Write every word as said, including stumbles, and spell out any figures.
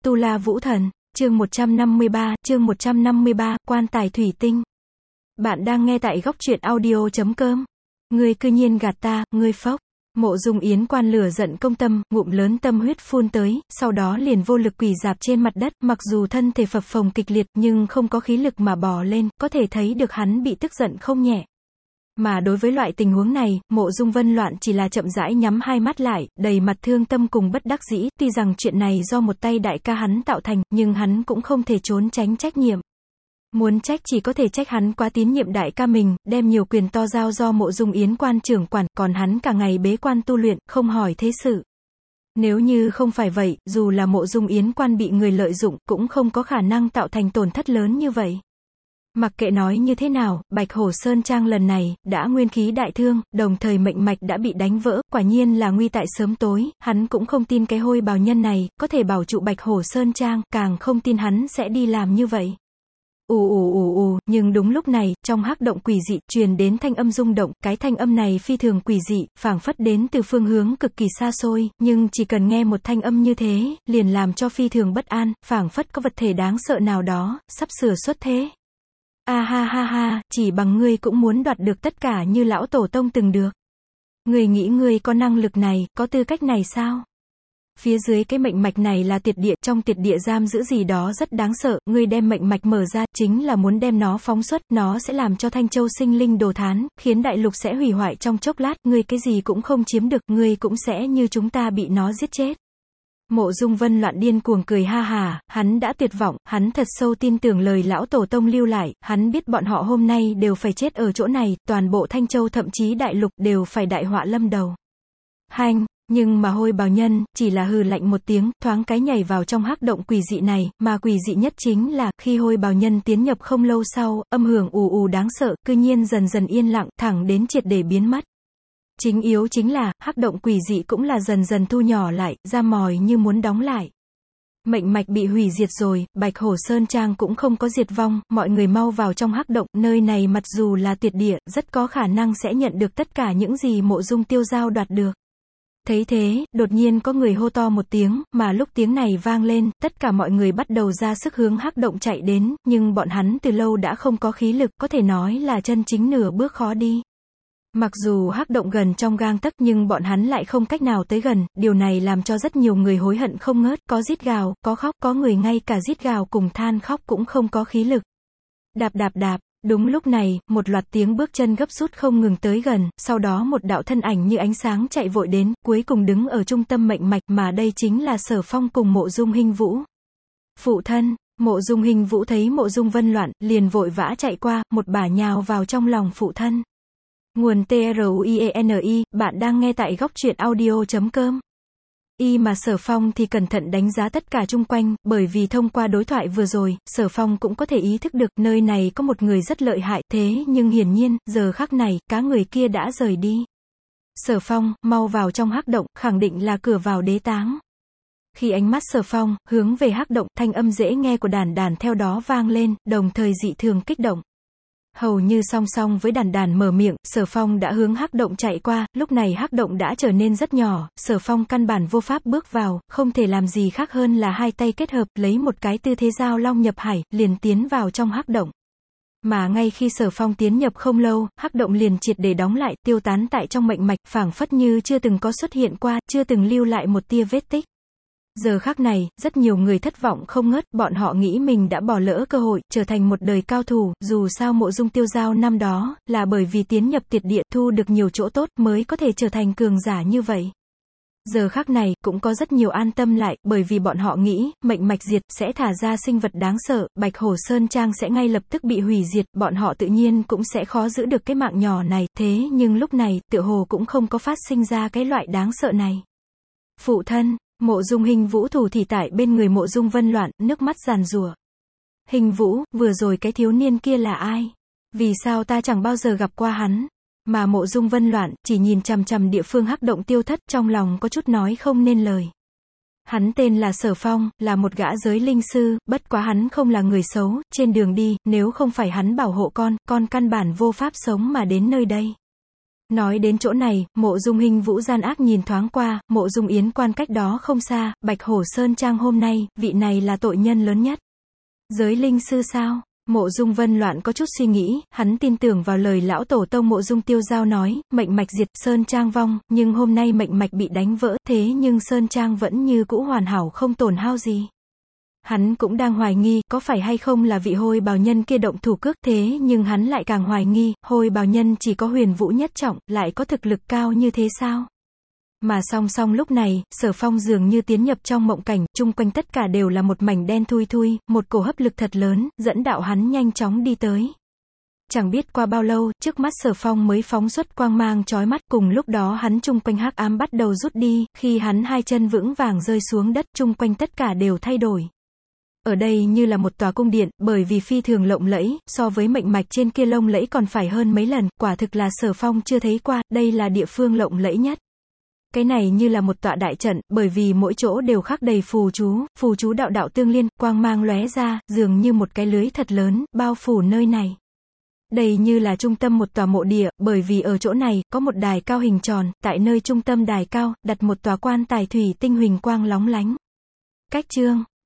Tu La Vũ Thần, chương một trăm năm mươi ba, chương một trăm năm mươi ba, quan tài thủy tinh. Bạn đang nghe tại góc truyện audio chấm com. Ngươi cư nhiên gạt ta, ngươi phốc. Mộ Dung Yến Quan lửa giận công tâm, ngụm lớn tâm huyết phun tới, sau đó liền vô lực quỳ rạp trên mặt đất, mặc dù thân thể phập phồng kịch liệt, nhưng không có khí lực mà bò lên, có thể thấy được hắn bị tức giận không nhẹ. Mà đối với loại tình huống này, Mộ Dung Vân Loạn chỉ là chậm rãi nhắm hai mắt lại, đầy mặt thương tâm cùng bất đắc dĩ, tuy rằng chuyện này do một tay đại ca hắn tạo thành, nhưng hắn cũng không thể trốn tránh trách nhiệm. Muốn trách chỉ có thể trách hắn quá tín nhiệm đại ca mình, đem nhiều quyền to giao do Mộ Dung Yến Quan trưởng quản, còn hắn cả ngày bế quan tu luyện, không hỏi thế sự. Nếu như không phải vậy, dù là Mộ Dung Yến Quan bị người lợi dụng, cũng không có khả năng tạo thành tổn thất lớn như vậy. Mặc kệ nói như thế nào, Bạch Hổ Sơn Trang lần này, đã nguyên khí đại thương, đồng thời mệnh mạch đã bị đánh vỡ, quả nhiên là nguy tại sớm tối, hắn cũng không tin cái hôi bào nhân này, có thể bảo trụ Bạch Hổ Sơn Trang, càng không tin hắn sẽ đi làm như vậy. Ù ù ù ù, nhưng đúng lúc này, trong hắc động quỷ dị, truyền đến thanh âm rung động, cái thanh âm này phi thường quỷ dị, phảng phất đến từ phương hướng cực kỳ xa xôi, nhưng chỉ cần nghe một thanh âm như thế, liền làm cho phi thường bất an, phảng phất có vật thể đáng sợ nào đó, sắp sửa xuất thế. A ha ha ha, chỉ bằng ngươi cũng muốn đoạt được tất cả như lão tổ tông từng được. Ngươi nghĩ ngươi có năng lực này, có tư cách này sao? Phía dưới cái mệnh mạch này là tiệt địa, trong tiệt địa giam giữ gì đó rất đáng sợ, ngươi đem mệnh mạch mở ra, chính là muốn đem nó phóng xuất, nó sẽ làm cho Thanh Châu sinh linh đồ thán, khiến đại lục sẽ hủy hoại trong chốc lát, ngươi cái gì cũng không chiếm được, ngươi cũng sẽ như chúng ta bị nó giết chết. Mộ Dung Vân Loạn điên cuồng cười ha hà, hắn đã tuyệt vọng, hắn thật sâu tin tưởng lời lão tổ tông lưu lại, hắn biết bọn họ hôm nay đều phải chết ở chỗ này, toàn bộ Thanh Châu thậm chí đại lục đều phải đại họa lâm đầu. Hành, nhưng mà hôi bào nhân, chỉ là hừ lạnh một tiếng, thoáng cái nhảy vào trong hắc động quỷ dị này, mà quỷ dị nhất chính là, khi hôi bào nhân tiến nhập không lâu sau, âm hưởng ù ù đáng sợ, cư nhiên dần dần yên lặng, thẳng đến triệt để biến mất. Chính yếu chính là, hắc động quỷ dị cũng là dần dần thu nhỏ lại, ra mòi như muốn đóng lại. Mệnh mạch bị hủy diệt rồi, Bạch Hổ Sơn Trang cũng không có diệt vong, mọi người mau vào trong hắc động, nơi này mặc dù là tuyệt địa, rất có khả năng sẽ nhận được tất cả những gì Mộ Dung Tiêu Giao đoạt được. Thấy thế, đột nhiên có người hô to một tiếng, mà lúc tiếng này vang lên, tất cả mọi người bắt đầu ra sức hướng hắc động chạy đến, nhưng bọn hắn từ lâu đã không có khí lực, có thể nói là chân chính nửa bước khó đi. Mặc dù hắc động gần trong gang tấc nhưng bọn hắn lại không cách nào tới gần, điều này làm cho rất nhiều người hối hận không ngớt, có rít gào, có khóc, có người ngay cả rít gào cùng than khóc cũng không có khí lực. Đạp đạp đạp, đúng lúc này, một loạt tiếng bước chân gấp rút không ngừng tới gần, sau đó một đạo thân ảnh như ánh sáng chạy vội đến, cuối cùng đứng ở trung tâm mệnh mạch, mà đây chính là Sở Phong cùng Mộ Dung Hinh Vũ. Phụ thân, Mộ Dung Hinh Vũ thấy Mộ Dung Vân Loạn, liền vội vã chạy qua, một bả nhào vào trong lòng phụ thân. Nguồn T R U I E N I, bạn đang nghe tại góc truyện audio chấm com. Y mà Sở Phong thì cẩn thận đánh giá tất cả chung quanh, bởi vì thông qua đối thoại vừa rồi, Sở Phong cũng có thể ý thức được, nơi này có một người rất lợi hại, thế nhưng hiển nhiên, giờ khắc này, cá người kia đã rời đi. Sở Phong, mau vào trong hắc động, khẳng định là cửa vào đế táng. Khi ánh mắt Sở Phong, hướng về hắc động, thanh âm dễ nghe của đàn đàn theo đó vang lên, đồng thời dị thường kích động. Hầu như song song với đàn đàn mở miệng, Sở Phong đã hướng hắc động chạy qua, lúc này hắc động đã trở nên rất nhỏ, Sở Phong căn bản vô pháp bước vào, không thể làm gì khác hơn là hai tay kết hợp, lấy một cái tư thế giao long nhập hải, liền tiến vào trong hắc động. Mà ngay khi Sở Phong tiến nhập không lâu, hắc động liền triệt để đóng lại, tiêu tán tại trong mệnh mạch, phảng phất như chưa từng có xuất hiện qua, chưa từng lưu lại một tia vết tích. Giờ khắc này, rất nhiều người thất vọng không ngớt, bọn họ nghĩ mình đã bỏ lỡ cơ hội, trở thành một đời cao thủ, dù sao Mộ Dung Tiêu Giao năm đó, là bởi vì tiến nhập tuyệt địa, thu được nhiều chỗ tốt, mới có thể trở thành cường giả như vậy. Giờ khắc này, cũng có rất nhiều an tâm lại, bởi vì bọn họ nghĩ, mệnh mạch diệt, sẽ thả ra sinh vật đáng sợ, Bạch Hổ Sơn Trang sẽ ngay lập tức bị hủy diệt, bọn họ tự nhiên cũng sẽ khó giữ được cái mạng nhỏ này, thế nhưng lúc này, tựa hồ cũng không có phát sinh ra cái loại đáng sợ này. Phụ thân, Mộ Dung Hinh Vũ thủ thì tại bên người Mộ Dung Vân Loạn, nước mắt giàn giụa. Hình Vũ, vừa rồi cái thiếu niên kia là ai? Vì sao ta chẳng bao giờ gặp qua hắn? Mà Mộ Dung Vân Loạn, chỉ nhìn chằm chằm địa phương hắc động tiêu thất, trong lòng có chút nói không nên lời. Hắn tên là Sở Phong, là một gã giới linh sư, bất quá hắn không là người xấu, trên đường đi, nếu không phải hắn bảo hộ con, con căn bản vô pháp sống mà đến nơi đây. Nói đến chỗ này, Mộ Dung Hinh Vũ gian ác nhìn thoáng qua, Mộ Dung Yến Quan cách đó không xa, Bạch Hổ Sơn Trang hôm nay, vị này là tội nhân lớn nhất. Giới linh sư sao? Mộ Dung Vân Loạn có chút suy nghĩ, hắn tin tưởng vào lời lão tổ tông Mộ Dung Tiêu Giao nói, mệnh mạch diệt, Sơn Trang vong, nhưng hôm nay mệnh mạch bị đánh vỡ, thế nhưng Sơn Trang vẫn như cũ hoàn hảo không tổn hao gì. Hắn cũng đang hoài nghi, có phải hay không là vị Hôi Bào Nhân kia động thủ cước, thế nhưng hắn lại càng hoài nghi, Hôi Bào Nhân chỉ có huyền vũ nhất trọng, lại có thực lực cao như thế sao? Mà song song lúc này, Sở Phong dường như tiến nhập trong mộng cảnh, chung quanh tất cả đều là một mảnh đen thui thui, một cổ hấp lực thật lớn, dẫn đạo hắn nhanh chóng đi tới. Chẳng biết qua bao lâu, trước mắt Sở Phong mới phóng xuất quang mang chói mắt, cùng lúc đó hắn chung quanh hắc ám bắt đầu rút đi, khi hắn hai chân vững vàng rơi xuống đất, chung quanh tất cả đều thay đổi. Ở đây như là một tòa cung điện, bởi vì phi thường lộng lẫy, so với mệnh mạch trên kia lông lẫy còn phải hơn mấy lần, quả thực là Sở Phong chưa thấy qua, đây là địa phương lộng lẫy nhất. Cái này như là một tọa đại trận, bởi vì mỗi chỗ đều khắc đầy phù chú, phù chú đạo đạo tương liên, quang mang lóe ra, dường như một cái lưới thật lớn, bao phủ nơi này. Đây như là trung tâm một tòa mộ địa, bởi vì ở chỗ này, có một đài cao hình tròn, tại nơi trung tâm đài cao, đặt một tòa quan tài thủy tinh huỳnh quang lóng lánh. Cách chương